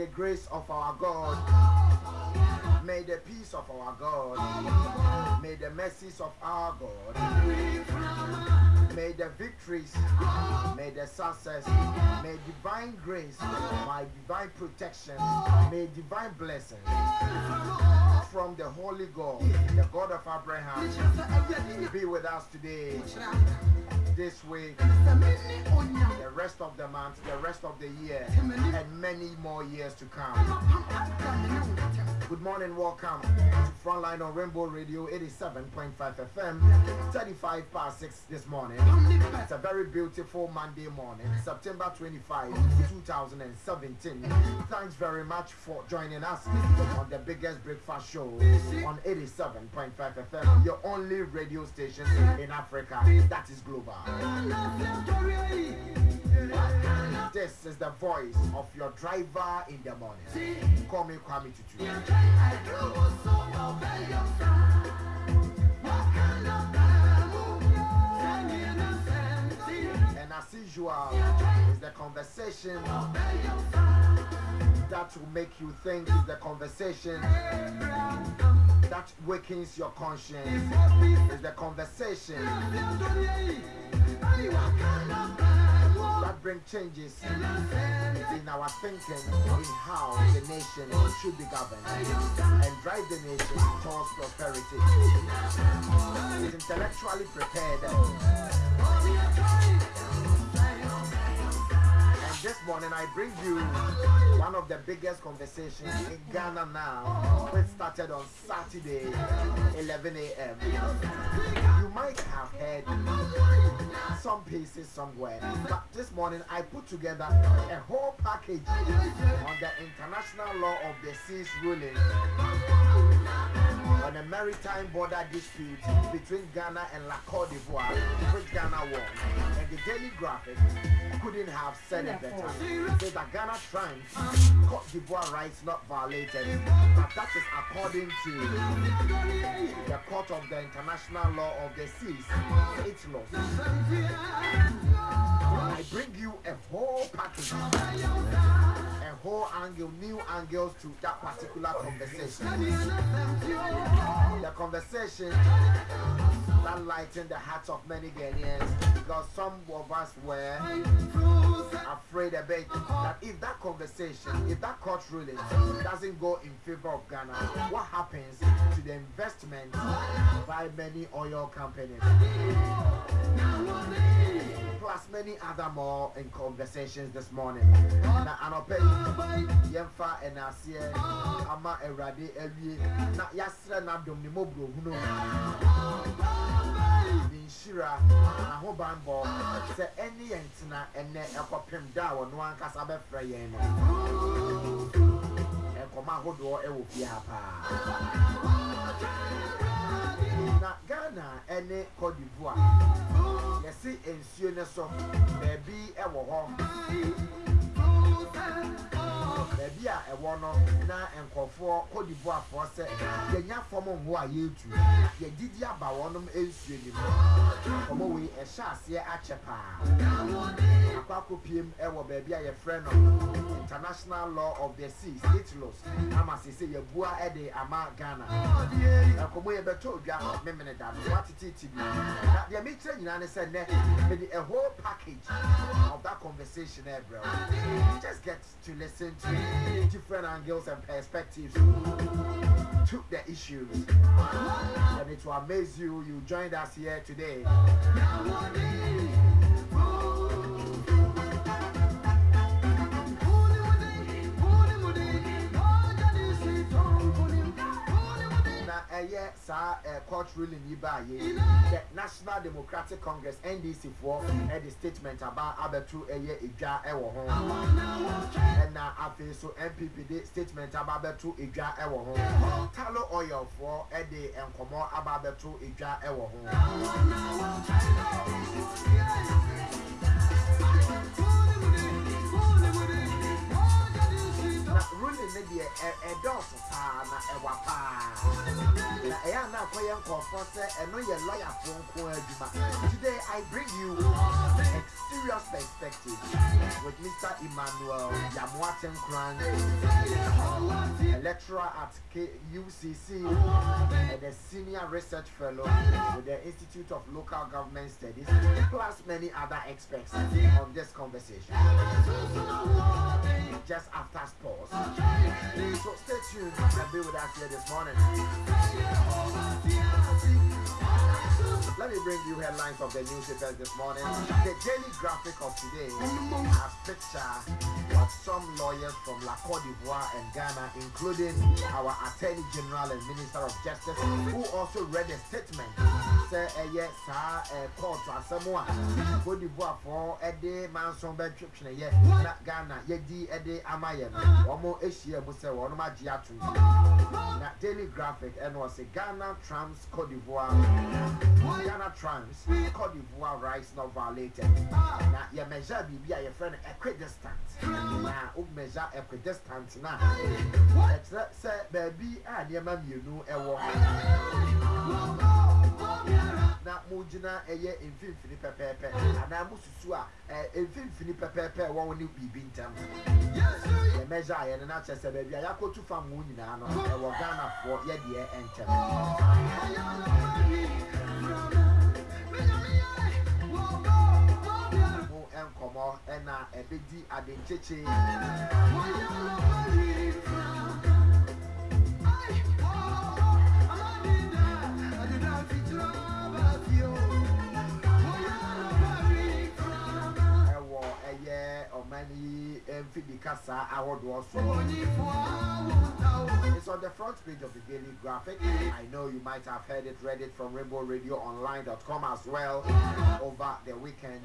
the grace of our God, may the peace of our God, may the mercies of our God, may the victories, may the success, may divine grace, my divine protection, may divine blessings from the Holy God, the God of Abraham, be with us today, this week, the rest of the month, the rest of the year, and many more years to come. Good morning, welcome to Frontline on Rainbow Radio 87.5 FM, 35 past 6 this morning. It's a very beautiful Monday morning, September 25, 2017. Thanks very much for joining us on the biggest breakfast show on 87.5 FM, your only radio station in Africa that is global. This is the voice of your driver in the morning. Call me Kwame Tutu. And as usual, is the conversation that will make you think, is the conversation that wakens your conscience, is the conversation that brings changes in our thinking in how the nation should be governed and drive the nation towards prosperity. Is intellectually prepared. And this morning I bring you one of the biggest conversations in Ghana now, which started on Saturday, 11 a.m. You might have heard some pieces somewhere, but this morning I put together a whole package on the international law of the seas ruling on a maritime border dispute between Ghana and La Côte d'Ivoire, which Ghana won. And the Daily Graphic couldn't have said it better. Says that Ghana triumphs, Côte d'Ivoire rights not violated, but that is according to the Court of the International Law of the Seas, its laws. I bring you a whole package, a whole angle, new angles to that particular conversation. The conversation that lightened the hearts of many Ghanaians, because some of us were afraid a bit that if that conversation, if that court ruling doesn't go in favor of Ghana, what happens to the investment by many oil companies? Plus many other more in conversations this morning. Na anope yemfa enasie ama erade ewie na yasre na dom ni mobro huno inshira na ho banbo se eni entina ene ekopem da wo no ankasa befra yen no ekoma hodo e wo fie ha pa na Ghana ene Côte d'Ivoire yesi ensuo ne so baby e wo ho baby a e wo no na enkofo Côte d'Ivoire for se yenya fom ho a yetu ye didi aba wonom ensuo ni omo we e sha ase a chepa akwako piem e wo baby a ye frɛ no International Law of the Seas, its laws. Ama se ye bua e de ama Ghana komo ye beto odwa memene da what it be na the meeting nyina ne say ne a whole package of that conversation there, bro. Just get to listen to different angles and perspectives to the issues, and it will amaze you. You joined us here today. Court ruling the National Democratic Congress NDC for the statement about Abetu Ija Ewo and now after so MPP statement about Abetu Ija Ewo Talo oil for the Enkomo about Abetu Ija Ewo ruling maybe a dose na ewapa na eya na koyen confess and no your lawyer phone call. Today I bring you Nigeria's perspective with Mr. Emmanuel Yamuaten Kran, a lecturer at UCC and a senior research fellow with the Institute of Local Government Studies, plus many other experts on this conversation. Just after sports. So stay tuned and be with us here this morning. Let me bring you headlines of the newspapers this morning. The Daily Graphic of today has picture of some lawyers from La Côte d'Ivoire and Ghana, including our Attorney General and Minister of Justice, who also read a statement. Say, yes, sir, court to Samoa, Côte d'Ivoire for a day, Manson Bentription, yes, Ghana, Yedi, Ede, Amayan, Omo Asia, Musa, Onoma Giatu. That Daily Graphic, and was a Ghana trumps Côte d'Ivoire. Ghana trumps Côte d'Ivoire rights not violated. Now, your measure be your friend equidistant. Now, measure equidistant now. Let's say, baby, and your mum, you know, a walk. Now, Mujina, a year in Finfini Pepe, and I must swear, in Finfini Pepe, one new be bintam. The measure, and not just a baby, I go to farm Munina, and we're Ghana for Yedia and Encomo and a big D identity. It's on the front page of the Daily Graphic. I know you might have heard it, read it from RainbowRadioOnline.com as well over the weekend.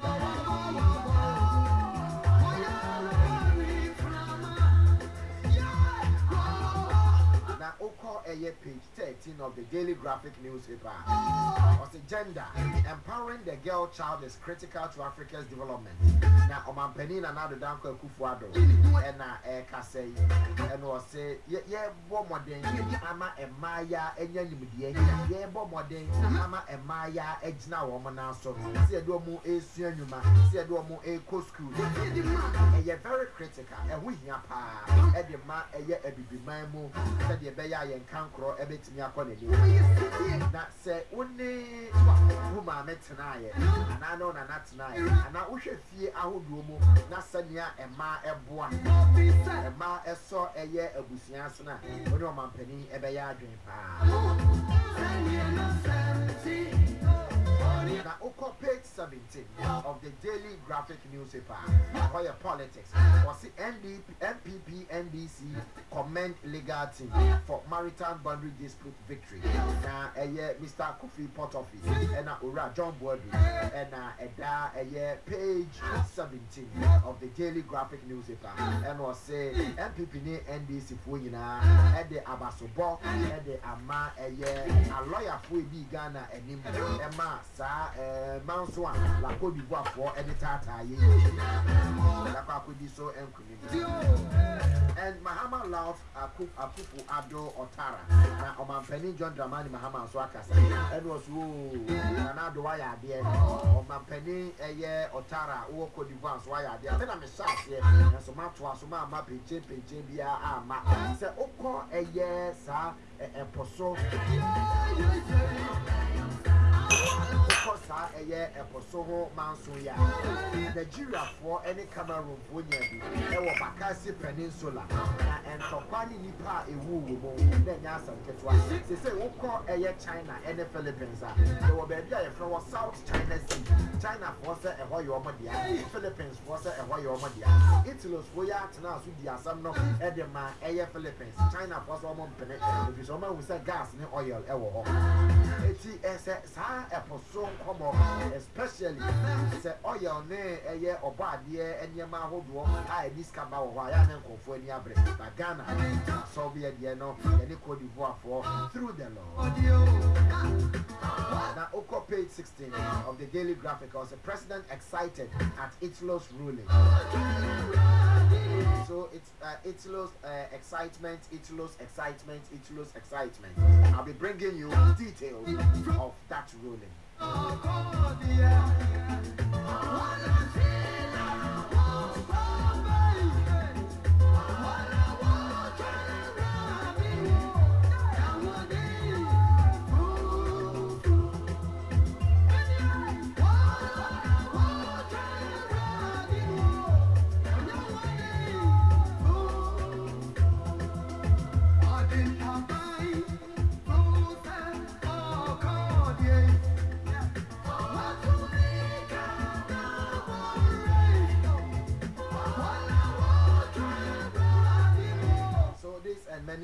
Now, Oko Eye page 13 of the Daily Graphic newspaper. Was the gender empowering the girl child is critical to Africa's development. Now, Oman Penin and Ado Danko Kufuado and Kasei and was say, yeah, Bomodin, Ama and Maya and Yanimidi, yeah, Bomodin, Ama and Maya, Edna woman also. See a domo a Sianuma, see a domo a co-school. And you're very critical, and we hear pa, and the ma a year a baby mamu, said the Beya and Cancro, a bit near Conedy. That said, only woman met tonight, and I know not tonight, and I wish a fear I would do Nasania and Ma a boy, and Ma a saw a year a busiansana, when your man penny a Beya dream pa. Now, Oko page 17 of the Daily Graphic newspaper, Oya Politics, was the MPP NDC commend legal team for maritime boundary dispute victory. Now, Mr. Kofi Potoffi and Ura John Boadu and a year page 17 of the Daily Graphic newspaper, and was say MPP NDC for you now at the Abasobo at the Ama a lawyer for Ghana and him Emma Sa Manswan La Côte d'Ivoire for any tata and Mahama Love Akufu Ado Otara. Now Oman Penny John Dramani Mahama Swakasa and was Nanado Waya dear Oman Penny a year Otara or Côte d'Ivoire Swaya dear. Then I'm a shot here and so much was my mapping Bia Ama. Say Oko a year, sir, and Poso. A year a Posoho Mansuya. Nigeria for any Cameroon for Ewa Bakasi Peninsula and Topani Nipa a woo, then Yasan Ketwa. They say, Oko a year China and the Philippines. They were baby from South China Sea. China force a Hoyomadia, Philippines force a Hoyomadia. Italy's Voyatana Sudia, some no Edema, a Philippines, China force a Montpellier. If you someone who said gas and oil, it's a Poso. Especially say oil ne eye oba de enyema hodo a discover why am nkofo ani abre but Ghana so be de no any Côte d'Ivoire for through the law. Now Oko page 16 of the Daily Graphic was the president excited at Itlo's ruling. So it's Itlo's excitement, Itlo's excitement, Itlo's excitement. I'll be bringing you details of that ruling. Oh, God, yeah.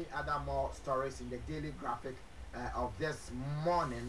other more stories in the Daily Graphic of this morning.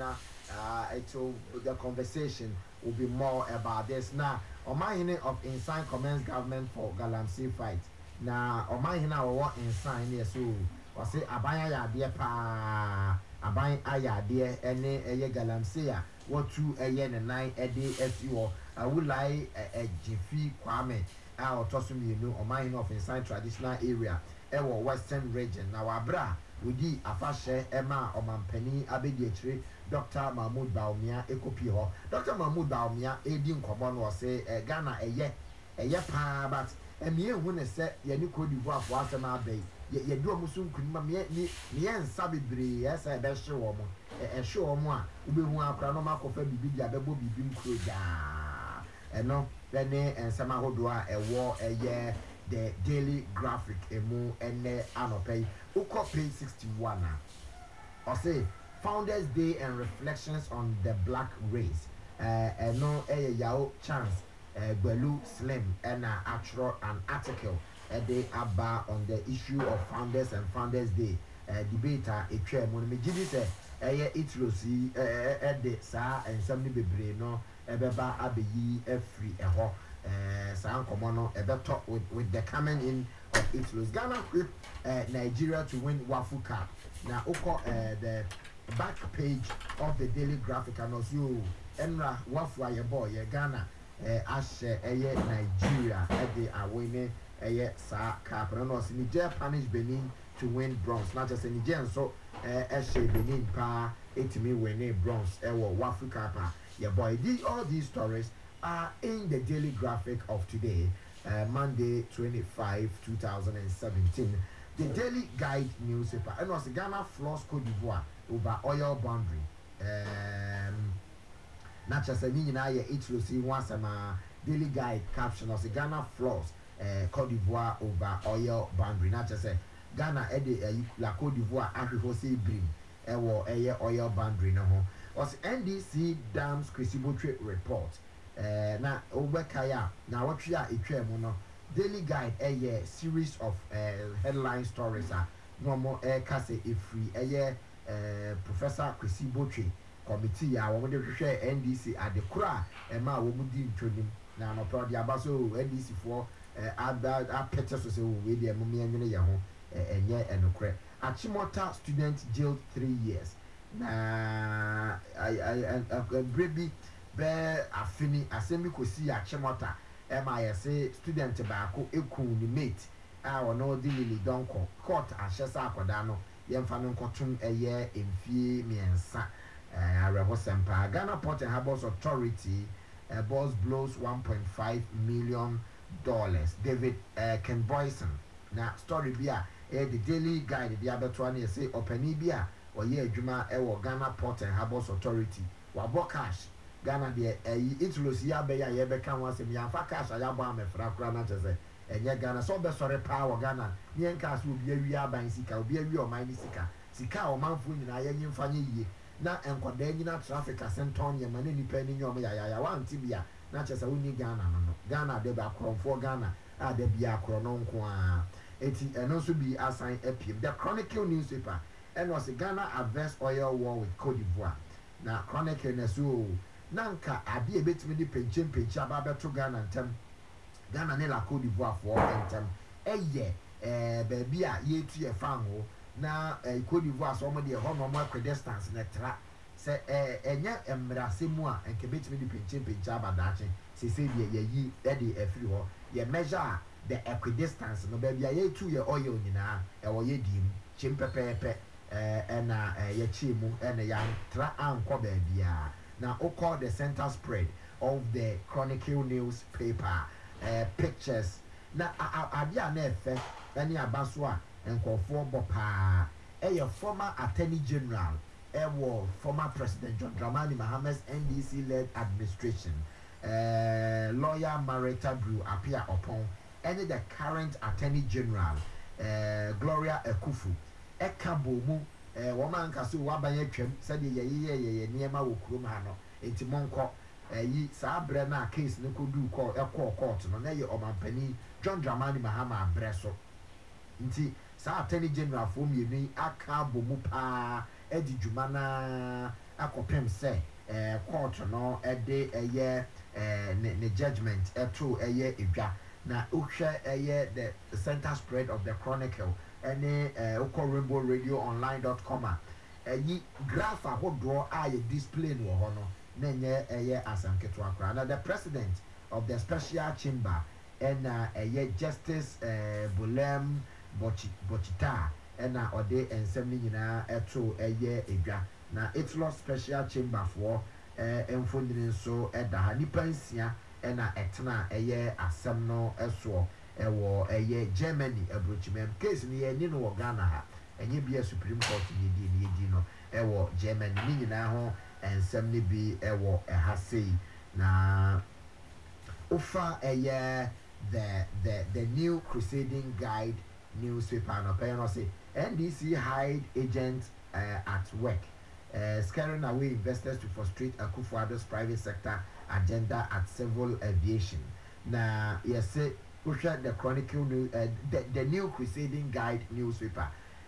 The conversation will be more about this. Now, Omahine of Insign commends government for Galamsey fight. Now, Omahine our Insign, yes, so was say Abaya Yadia pa Abaya Ayadia, any a Galamsey, what 2 a.m. and 9 a day SU. I would like a Jiffy Kwame, our Tosumi, Omahine of Insign traditional area, our Western region. Now, Abra. Wudi afashe Emma Omampeni Abedietri Dr. Mahmoud Baumia ekopi ho Dr. Mahmoud Baumia edi nkomo no say Ghana eye pa but emie hu ne se ye ni Cote d'Ivoire fo asema abai ye do musu nkunima me nsa bebre ye se be hye wo mo hye wo mo a ubehu akra no makofa bibi dia bebo bibi nkro ja eno ne ensema hodo a ewo eye the Daily Graphic emu ene anopay uko page 61 or say Founders Day and reflections on the black race no yao chance Belu Slim and an article they about on the issue of Founders and Founders Day debater a chair when me gidi say itrosi de sa and somebody bebre no ebeba abeyi free eho Sankomono talk with the coming in of Italy's Ghana equipped Nigeria to win Wafu Cup. Now, the back page of the Daily Graphic and also Enra Wafu your boy Ghana Ashe Nigeria they are winning Sa Cup and also Niger punish Benin to win bronze. Not just Niger so Ashe Benin pa me winning bronze Wafu Cup. Your boy all these stories are in the Daily Graphic of today, Monday 25, 2017. The Daily Guide newspaper, and was Ghana floors Cote d'Ivoire over oil boundary. Not just a meaning it will see once Daily Guide caption was Ghana floors Cote d'Ivoire over oil boundary. Not just a Ghana la Cote d'Ivoire Africa brim oil boundary. No, was NDC Dams Krisibotre report. Na Obekaya na what we are mono Daily Guide a series of headline stories no more kase free Professor Kwesi Botwe committee ya wo de share NDC at the kura ma wo mudi ntonim na no pro dia baso NDC for pete so se we de mo me anwene ye ho enye enokre Achimota student jailed 3 years na brebi be afini asemi kosi Achimota MIS student baako eku ni mate a ono di lili donko court ahyesa akoda no yemfa no nkotum eye emfie miensa arebo sempa Ghana Port and Harbours Authority boss blows $1.5 million. David Ken Boyson na story bia the Daily Guide the abeto na say opani bia oye adwuma wo Ghana Port and Harbours Authority wabo cash Ghana de itlosi ya be ya ye be kan wasem ya fa cash ya bo amefra kura na tese enye Ghana so be sore pa wo Ghana nyen cash obi awi aban sika obi awi o man sika o manfo nyina ye nyimfa nye yie na enkoda nyina traffic asenton ye mane nipa ni nyom ya wanti bia na chesa woni Ghana no Ghana de ba kronfo Ghana a de bia kro no nko a eti eno so bi assign apim the Chronicle newspaper and was Ghana adverse oil war with Cote d'Ivoire na Chronicle na so nanka ade ebetimi di penche aba beto Ghana ntem Ghana ne la Cote d'Ivoire for ntem eye baby a ye tu ye fan ho na Cote d'Ivoire so mo de ho no mo distance na tra se enya emrasemu a enke betimi di penche aba dache se de ye de afiri ho ye measure the equidistance no baby a ye tu ye oil nyina wo ye dim chimpepepe na ye chimu na ya tra anko baby a now call the center spread of the Chronicle newspaper pictures na adia na efe any abaswa enkofo bopa former attorney general former president John Dramani Mahama's NDC led administration lawyer Marita Brew appear upon any the current attorney general Gloria Ekufu ekabomu woman kaso wabanye twem said ye niema wo kurom ha no enti monko yi saa bre na case ne kodu court no na ye omampani John Dramani Mahama abre so nti saa attorney general fo mmienu aka bɔ mu paa edi dwuma na akɔpem sɛ court no ɛde ɛyɛ ne judgment ɛto ɛyɛ edwa na wohwɛ ɛyɛ the center spread of the chronicle ɛne wokɔ rainbowradioonline.com a ɛyi graph ahodoɔ a yɛ display no wɔ hɔ no na ɛnyɛ ɛyɛ asɛm ketewa koraa na the president of the special chamber ɛna ɛyɛ justice Bulem Bochita ɛna ɔde nsɛm no nyinaa ɛto ɛyɛ edwa na Itlo special chamber foɔ mfonini nso ɛda ha nipa nsia ɛna ɛtena ɛyɛ asɛm no ɛsoɔ ɛwɔ ɛyɛ Germany abrochimem case no yɛ ni no wɔ Ghana ha ɛnyɛ bia Supreme Court ni yɛdi no ɛwɔ Germany ni nyinaa ho nsɛm no bi ɛwɔ ɛha sei na ufa ɛyɛ the New Crusading Guide newspaper no pɛyɛ no say NDC hide agent at work scaring away investors to frustrate Akufo-Addo's private sector agenda at civil aviation. Na yes, push the Chronicle the New Crusading Guide newspaper.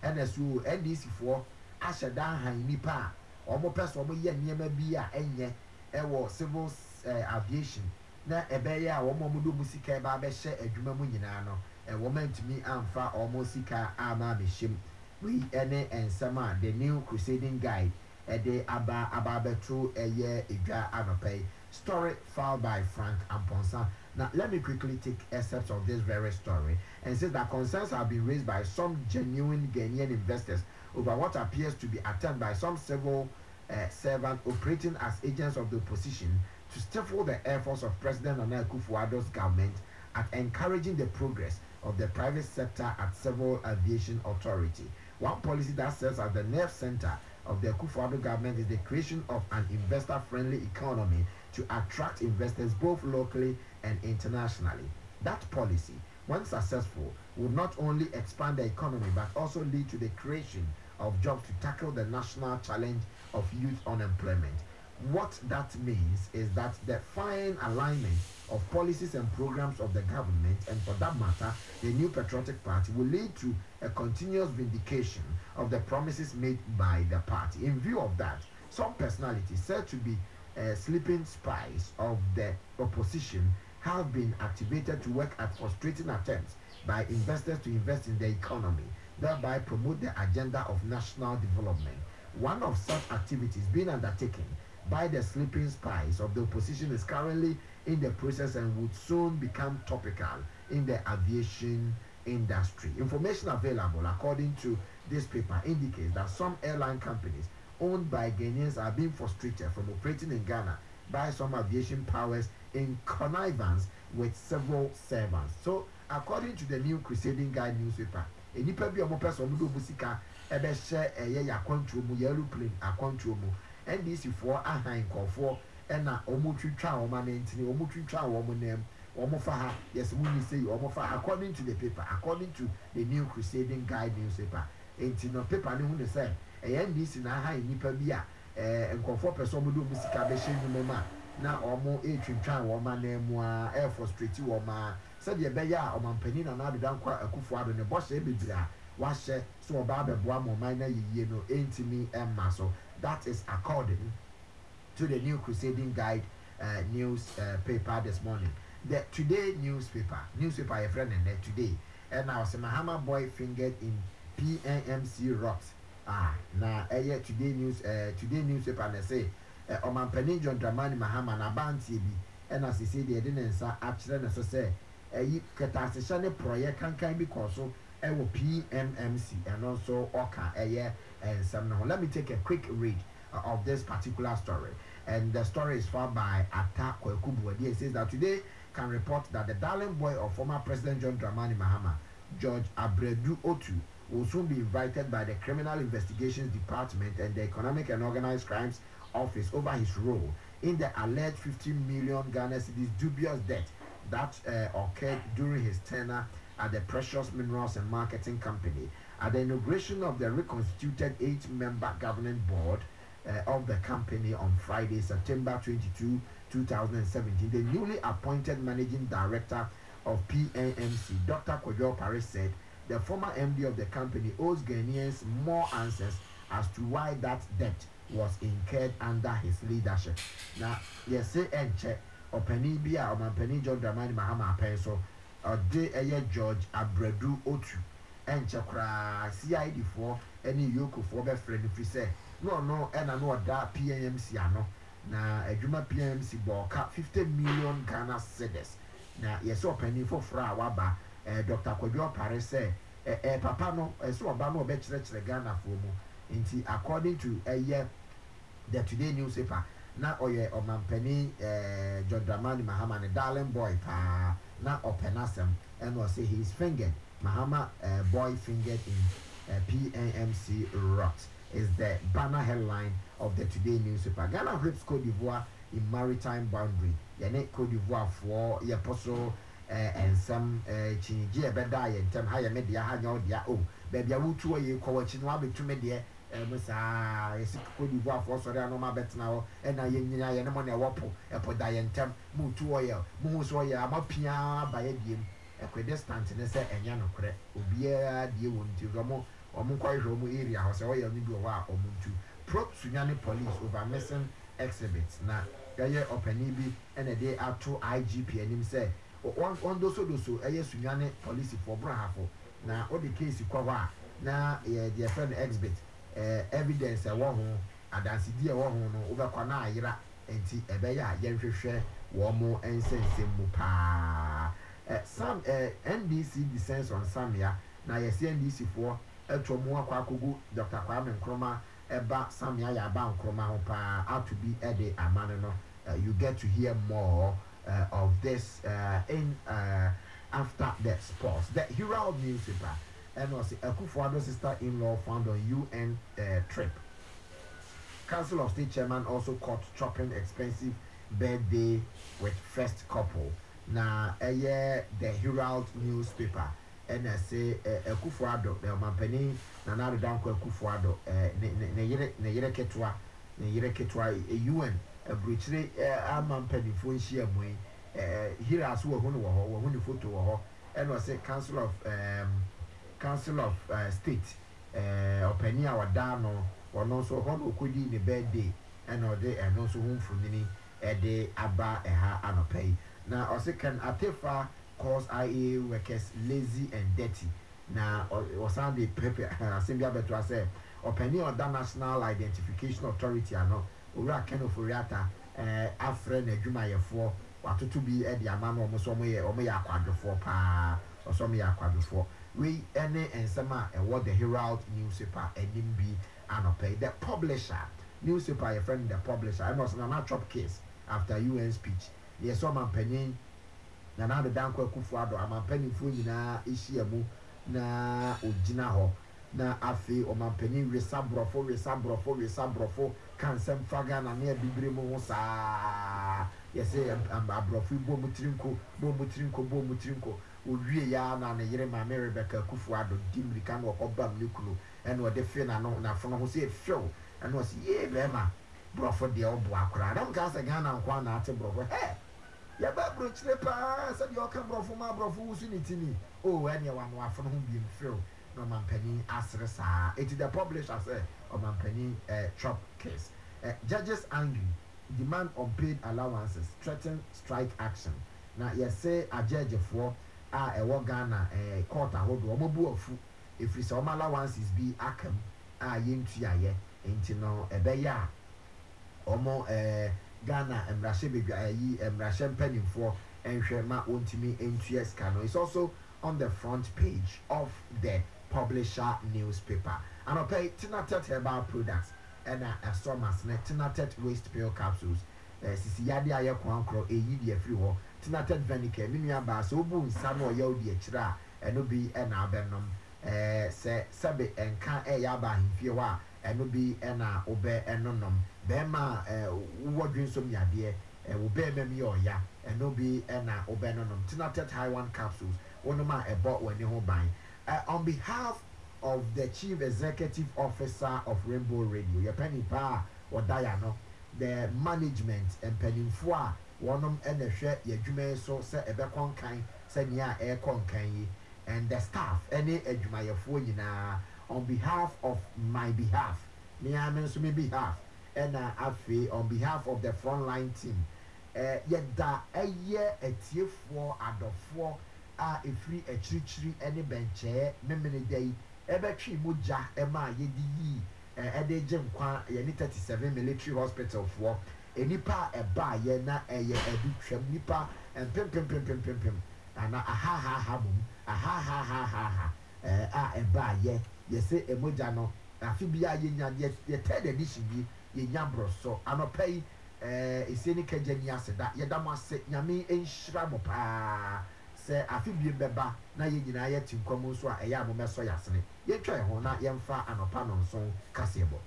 NSU NDC for Ashada Nipa omo person omo ye niema bi a enye ewo civil aviation na ebeya omo mudo musika ba be hye adwuma mu nyina no woman to me amfa omo sika ama be hyem we ene ensema the New Crusading Guide ede aba beto eye edwa anopai story filed by Frank Amponsa. Now let me quickly take excerpts of this very story and say that concerns have been raised by some genuine Ghanaian investors over what appears to be attempt by some civil servants operating as agents of the opposition to stifle the efforts of President Nana Akufo-Addo's government at encouraging the progress of the private sector at Civil Aviation Authority. One policy that serves as the nerve center of the Akufo-Addo government is the creation of an investor-friendly economy to attract investors both locally and internationally. That policy, when successful, would not only expand the economy but also lead to the creation of jobs to tackle the national challenge of youth unemployment. What that means is that the fine alignment of policies and programs of the government, and for that matter, the New Patriotic Party, will lead to a continuous vindication of the promises made by the party. In view of that, some personalities said to be sleeping spies of the opposition have been activated to work at frustrating attempts by investors to invest in the economy, thereby promote the agenda of national development. One of such activities being undertaken by the sleeping spies of the opposition is currently in the process and would soon become topical in the aviation industry. Information available according to this paper indicates that some airline companies owned by Ghanaians are being frustrated from operating in Ghana by some aviation powers in connivance with civil servants. So, according to the New Crusading Guide newspaper, enipa bi omo person omo do musika ebe hye eye yakwantuo mu aeroplane akwantuo mu NDC for ahan nkofo ena omo twitwa omo na ntini omo twitwa omo nem omo fa ha yes mu ni say omo fa according to the paper, according to the New Crusading Guide newspaper. Enti no paper ne hu ne say NDC na ahan nipa bi a nkofo person omo do musika be hye nu ma na omo twitwa omo na mu a frustrate omo said the beya or mampeni na nada kwa Akufo-Addo ne boss ebibira wahye so oba beboa mo man na yiye no entimi emma. So that is according to the New Crusading Guide newspaper this morning. The Today newspaper your friend and Today, and now say Mahama boy fingered in PNMC rocks. Na Today newspaper and say o mampeni John Dramani Mahama na banti bi and as he said they didn't say actually necessary Ketasishane project can be so PMMC and also Oka and some. Let me take a quick read of this particular story. And the story is found by Atta Kwekubu. It says that today can report that the darling boy of former President John Dramani Mahama, George Abredu Otu, will soon be invited by the Criminal Investigations Department and the Economic and Organized Crimes Office over his role in the alleged 15 million Ghana cedis dubious debt that occurred during his tenure at the Precious Minerals and Marketing Company. At the inauguration of the reconstituted 8-member governing board of the company on Friday, September 22, 2017, the newly appointed managing director of PNMC, Dr. Kojo Paris, said the former MD of the company owes Ghanaians more answers as to why that debt was incurred under his leadership. Now, yes, say and check Openi Bia or Mampeni John Dramani Mahama Peso or de George Abredu Otu and Chakra CID for any yoke for be friend if you say no and I know that PMC ano na adwuma PMC boka 50 million Ghana cedis. Na yes Openi for fra waba Dr. Kwadwo Pare say papa no so oba no be kire Ghana for mu nti according to the Today newspaper na oye omampani John Dramani Mahama ne darling boy pa na openasem and was say he's fingered Mahama boy fingered in PNMC rot is the banner headline of the Today newspaper. Ghana grips Cote d'Ivoire in maritime boundary. Yene Cote d'Ivoire for ye poso and some chinji beda ye tem ha ye media ha nya odia o baby awutu ye kwachi no abetu media musa yesi Cote d'Ivoire for sorry anoma betna ho e na ye nyina ye ne mo na wopo e poda ye ntem mutu oye mu so oye amapia ba ye diem equidistant ne se enya no kre obia die wonti romo omo kwahwe omo area ho se oye ni bi ho a omuntu prop sunyane police over missing exhibits na yaye opani bi ene dey ato IGP anim se on doso sunyane police for brahafo na o the case kwa wa na the friend exhibit evidence e wo ho adansidi e wo ho no obekwa na ayira enti ebeya yenhwehwe wo mo ensensem mu pa some NDC descends on Samia na yes NDC for etwomu akwakogu Dr. Kwame Nkrumah eba Samia ya ba Nkrumah ho pa out to be ede amane no you get to hear more of this in after the sports. The Herald newspaper and was Akufo-Addo sister-in-law found on UN trip. Council of State chairman also caught chopping expensive birthday with first couple. Na the Herald newspaper and I say Akufo-Addo the Mampeni na Nana Danko Akufo-Addo ne yere ketwa UN abrochire Mampeni fo nhia mu here as wo hu no wo hu ni photo wo ho and was say Council of State openi awada no ono so ho no kodi ne birthday and ode eno so hu mfunini ede aba eha anopai. Now, also can Atefa cause IA workers lazy and dirty. Now, also the paper, Assembly Betua say, opinion of the National Identification Authority, I know, Ura Ken of Uriata, Afren, a Juma for what to be at the Amano, or me aquadro for pa, or some aquadro for. We any and summer and what the Herald newspaper and NMB and pay the publisher newspaper, a friend, the publisher. I was an chop case after UN speech. Yes, so Mampeni na na Danko Akufo-Addo amampeni fo nyina ehia mu na ogina ho na afi o mampeni resabrofo kansem faga na na bibire mu ho saa yes abrofo bo mutirinko owie ya na ne yere ma Rebecca Akufo-Addo dimrika na okobam ne kunu ene ode fe na no na fono ho se efew ene o se ye bema brofo de obo akora na nka se Ghana nkwa na ate brofo ya ba brochire pa said you can brofo ma brofo usunitini oh any one wa from home being feel no Mampeni asresa it the publisher say o Mampeni chop case judges angry demand unpaid allowances threaten strike action na yes say a judge for e Ghana court ahodo omobu ofu if some allowances be akam yentu aye enti no ebeya omo Ghana emrashe pennyfo and Shema Untimi NTS Kano. It's also on the front page of the publisher newspaper. And I pay Tinatet herbal products and a stormas Tinatet waste pill capsules. Sisi yadi aye kwankro yidi free ho Tinatet Venicare minya ba so bu nsano yodi echira eno bi na abenom se sebe enka yaba himfie ho a eno bi na obe enonom bema wodwin som yade obe mem ye oya eno bi na obe enonom Tinatet High1 capsules onoma ebo wani ho ban on behalf of the Chief Executive Officer of Rainbow Radio your penny pa odaya no the management and pennyfo a wonom ene hwe yadwuma so se ebe konkan se nia e konkan yi and the staff any adwumayɛfoɔ nyinaa on behalf of my behalf me nso me behalf ɛna afei on behalf of the frontline team yɛda ɛyɛ atiefoɔ adɔfoɔ a ɛfiri akyirikyiri ɛne bɛnkyɛɛ memene da yi ɛbɛtwe mogya ɛma a yɛde yi ɛde gye nkwa yɛne 37 military hospital foɔ nipa a ɛba yɛ na ɛyɛ ɛdu twam nipa mpempempempempempem ana ahahaha mom ahahahaha a ɛba yɛ yɛsɛ emogya no afi bi a yɛnya yɛ third edition bi yɛnya borɔso anɔpa yi ɛsɛ ne kagya ni ase da yɛda mo ase nyame nhyira mo paa sɛ afi bi bɛba na yɛ nyinaa yɛte nkɔm nso a ɛyɛ a mo mɛsɔ yɛ asene yɛtwa yɛn ho na yɛmfa anɔpa no nso kaseɛ bɔ.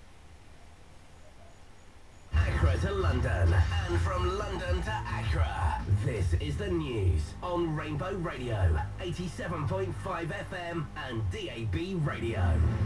Accra to London, and from London to Accra. This is the news on Rainbow Radio, 87.5 FM and DAB Radio.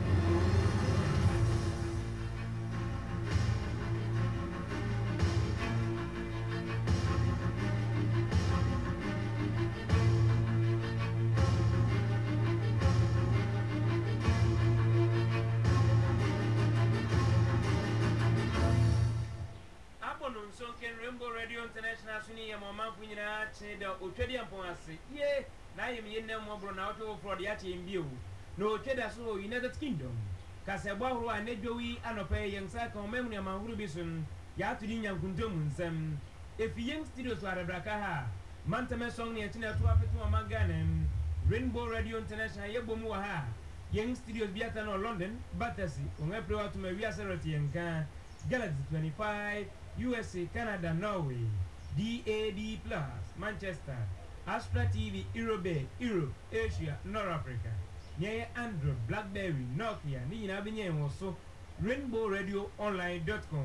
Rainbow Radio International Suni Mama Punina the Ochedian Ponasi. Ye, I am yen no more now to for the Ati view. No Cheda so United Kingdom. Casabaru and Nedjoey and a pay young Sako Memory Mahurubison, Yatudin and Kundumun Sam. If young studios are a Brakaha, Mantame Song Yatina to Manganem, Rainbow Radio International Yabomuaha, Young Studios Biatano London, Battersea, Unapro to Maria Serati and Galaxy 25. USA, Canada, Norway, DAB+, Manchester, Astra TV, Europe, Asia, North Africa, Nyaya Android, Blackberry, Nokia, Nina Binye also, rainbowradioonline.com,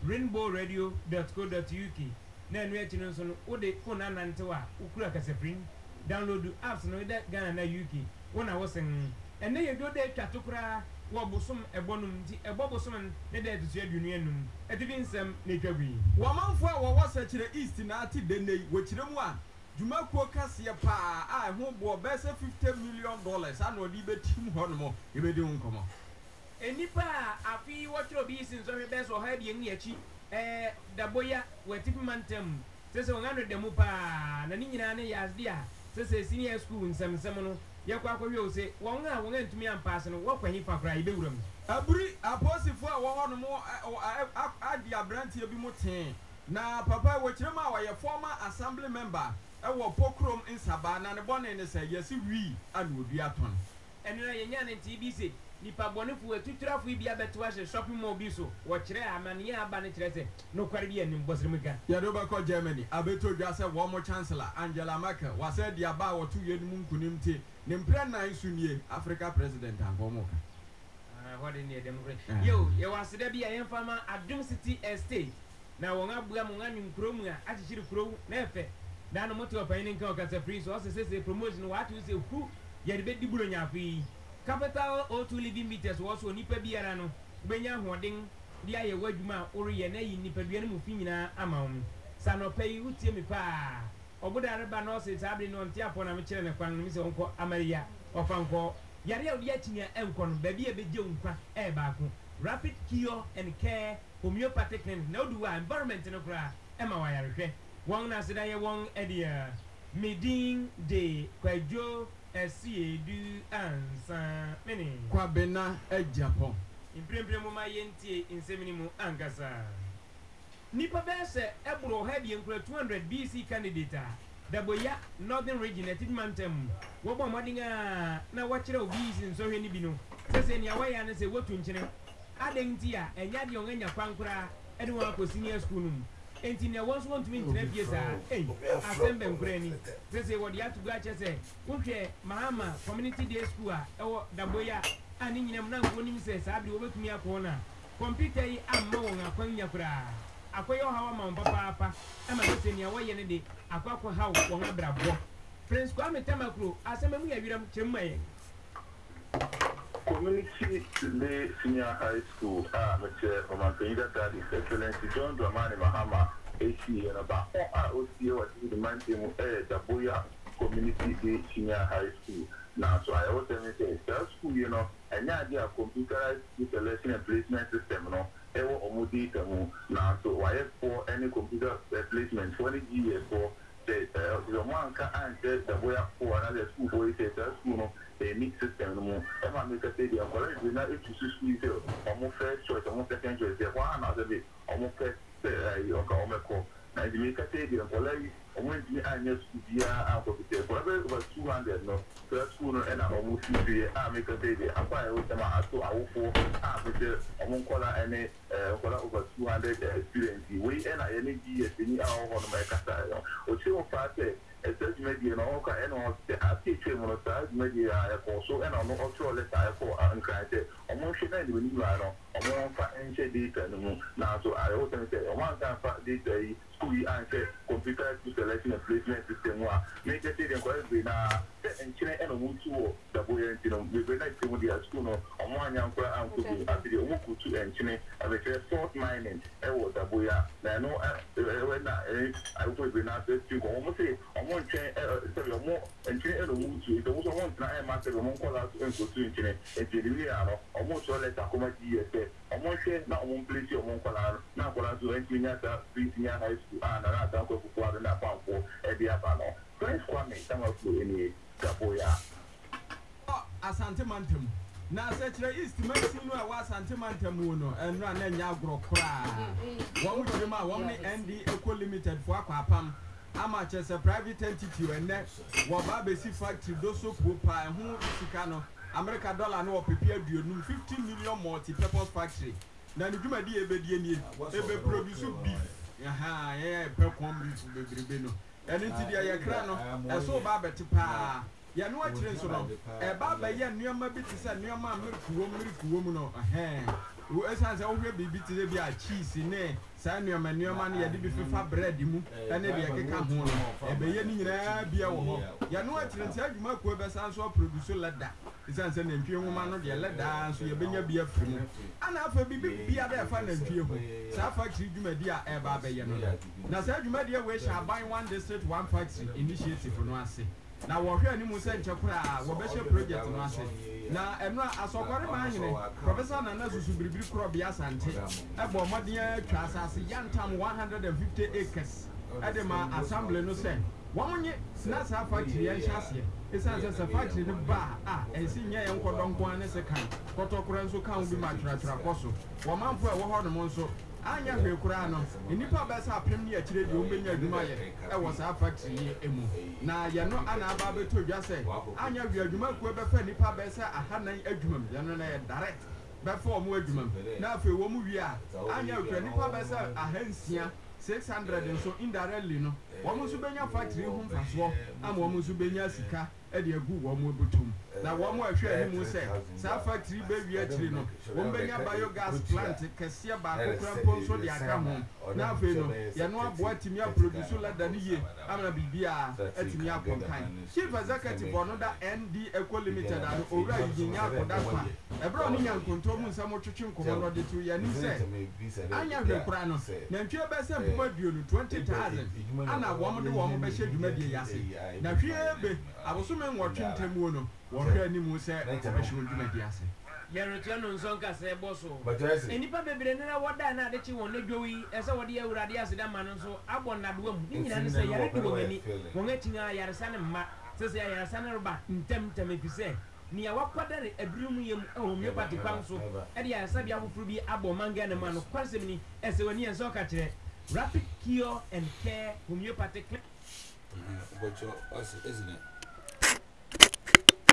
rainbowradio.co.uk, Nan Retinson, Ode Kona Nantawa, Ukura Kaseprin, download the apps no that Ghana UK, when I was saying, and then you go there, Katukra. Wabosum ebonum ti ebobosum ne de to adunuanum edivin sem ne twagwi wamanfo a wo search east na ati denei wechire mu a dwumakuo kase pa a ho bo be se $50 million ana odi betim ho no mo ebedi nkomo enipa afi wotro bi sin so be so ha bi eni achi daboya wetip mantem sese 100 demu pa na ni nyina ne yazdia sese senior school nsem no yakwa akɔhwe o se wɔn a wɔn antumi ampaase no wɔkɔhi fakra ibewuram aburi aposifo a wɔhɔ no mo adi abrantie bi mo ten na papa wɔkyerɛ ma wɔyɛ former assembly member ɛwɔ pokrom nsaba na ne bɔne ne sɛ yɛsi wi ana odua ton ɛno na yɛnya ne TBC nipa bɔnefo atuturafo bi abeto ahye shopping mall bi so wɔkyerɛ amane aba ne kyerɛ sɛ no kware bi anim bɔsrem ka yɛdo bɛkɔ Germany abeto dwa sɛ wɔn mo chancellor Angela Merkel wasɛ di aba wɔto yɛ num kunim te ne mpra nan so nie Africa president ankomo ka what in the democracy yo yɛ waseda bi a yɛmfa ma Adum City Estate na wɔn abua mo nganwum kurom a akyekire kuro na ɛfɛ na no moto ɔpanyin nka ɔkasa free so ɔsɛ sɛ promotion wa to sɛ hu yɛde bɛdi buro nyafi capital O2 living meters was so nipa biara no benya hoden dia ye wadwuma oriyɛ na yi nipa bia no mu fi nyina ama wo sanopa yi utie me pa oboda reba no se tabre no ntia po na me kyerɛ ne kwan no mi se onko amaria ofanko yare a odi atinya enko no ba bia begye nkwa baako rapid cure and care homeopathic clinic na odu environment no kra ema wa yare hwɛ won na seda ye won edia medin de kwajo Esiedu ansa meni kwa bena Japan impremprem mo ma yentie insemini mu angasa nipa bese ebro ha bi enkura 200 BC candidate daboya northern region etidmantem wo bo modinga na wakire obi sin so hwe ni bi no sese nia waya na se wotu nkyene adenti a enya de onganya kwankura ede wo akọ senior school num enti na won so want me ntina bie sa asembe nkura ni sese wo de atugu ache se wohwe mahama community day school a ewo daboya ani nyinam na nko nim se sa bi wo betumi akọ na computer yi amma won akwanya kura akoyo hawa ma papa ama sese nia wo ye ne de akwakọ hawo won abrabo Prince Kwame Tamakro asema mu ya wiram chemmaye Community Day Senior High School, Mr. Omanpenida Dad, His Excellency John Dramani Mahama, AC, and about OCO, what is the man team, Daboya, community day senior high school. Now, so I also say, school, you know, and yeah, computerized selection and placement system, you know, ever omudi tamu. Now, so I have for any computer placement 20 years for the one can answer the way up for another school boy says school, a mixed system, no, and I make a stadium, but I do not if you school, almost first choice, almost second choice, one other day, almost first, and you make a stadium, I went to Agnes Kudia out of the forever over 200 no first school and I'm almost 3 I make a baby. I'm quite with them at 2 hours 4 I won't call any over 200 students. We and I any years in our on my casa or 2 5 a search media and all kind of teaching on a side media also and I'm not sure let's I for uncranted. Almost should end when you are on one financial data now. So I also say one time data school answer computer selection and placement system make a stadium quite be now and China and a wood to the boy and you know we were like to the school on one young after the Oku to and China and we say salt mining was the boy. I know I would be not to almost say on one chain more and China and a wood to it also one time master of one call out to in China and Chile almost all let Akoma say on one share not one place or one color now for us to engineer that senior high school and another for and a pound for Ediabano. Friends, Kwame, some of you in Gaboya. Asante Mantem. Now, such a East Maximo was Antimantamuno and run a Yagro cry. One with him, one and the Eco Limited for Aquapam. Amateur as a private entity and next Wababesi factory, Doso Pupa, and who Sicano, America dollar no prepared you 15 million multi-purpose factory. Then you may be a produce beef. Aha, yeah, per combi to the Bribino. And into the Yakrano, and so Baba Tipa. Ya no atire so no e baba ye nneoma bi tse nneoma milk woman no wo esanse wo hwe bibi tse bi a cheese ne sa nneoma no ye de bi fefa bread mu ene de keka ho no e be ye ni nyina bia wo ho ya no atire nse adwuma ko be san so produce leather esanse na ntwe nwoma no de leather so ye benya bia firi mu ana afa bibi bia de fa na ntwe ho sa factory dwuma di a e baba ye no na sa dwuma di we sha buy one district one factory initiative no ase na wo hwe ani mu se nchekura wo be she project no ase na eno asokore ma hene professor Nana Susu Biribiri kro bia sante ebo modin atwa asase yantam 150 acres edema assembly no se wonye na sa factory yan hyase esanse sa factory ne ba ensi nya ye nkodonko ane se kan kotokora nso kan bi ma twatwara koso wo manfo e wo ho no mo nso anya hwe kura no nipa ba sa apem ne akire de ombenya adwuma ye e wo sa factory emu na ye no ana aba beto dwa se anya hwe adwuma ku be fa nipa ba sa ahanan adwuma ye no na ye direct be fa omo adwuma na afi wo mu wi a anya hwe nipa ba sa ahansia 600 nso indirectly no wo mu so benya factory hu mfaso ama wo mu so benya sika e de agu wo mu ebutum na wo mu ahwe ani mu se sa factory be wi akiri no wo benya biogas plant kese ba ko krampo so de aka ho na afi no ye no abo atimi produce leather ni ye amana bibia atimi akonkan chief executive ono da ND Eco Limited and owura yinya akoda kwa ebro ni nyankonto mu nsamo twetwe nkomo no de tu ye ni se anya hwe kura no na ntwe be se mpoma duo no 20,000 ana wo mo de wo mo be hye dwuma de yase na hwe be aboso me nwotwe ntemu no wo hwe ani mu se be hye dwuma de yase Yerotia no nsonka se boso enipa bebre na woda na de chi won na dwowi ese wode ya urade ase da ma no so abonna do mu ni nyina ne se yare de woni won atinga yare sane ma se se yare sane roba ntem efise ni ya wakwadare abirum yem ehomye patikwan so e de yare sabia fufuru bi abo manga ne ma no kwansem ni ese woni enso ka kire Rapid Cure and Care Homeopathic Bocho, isn't it?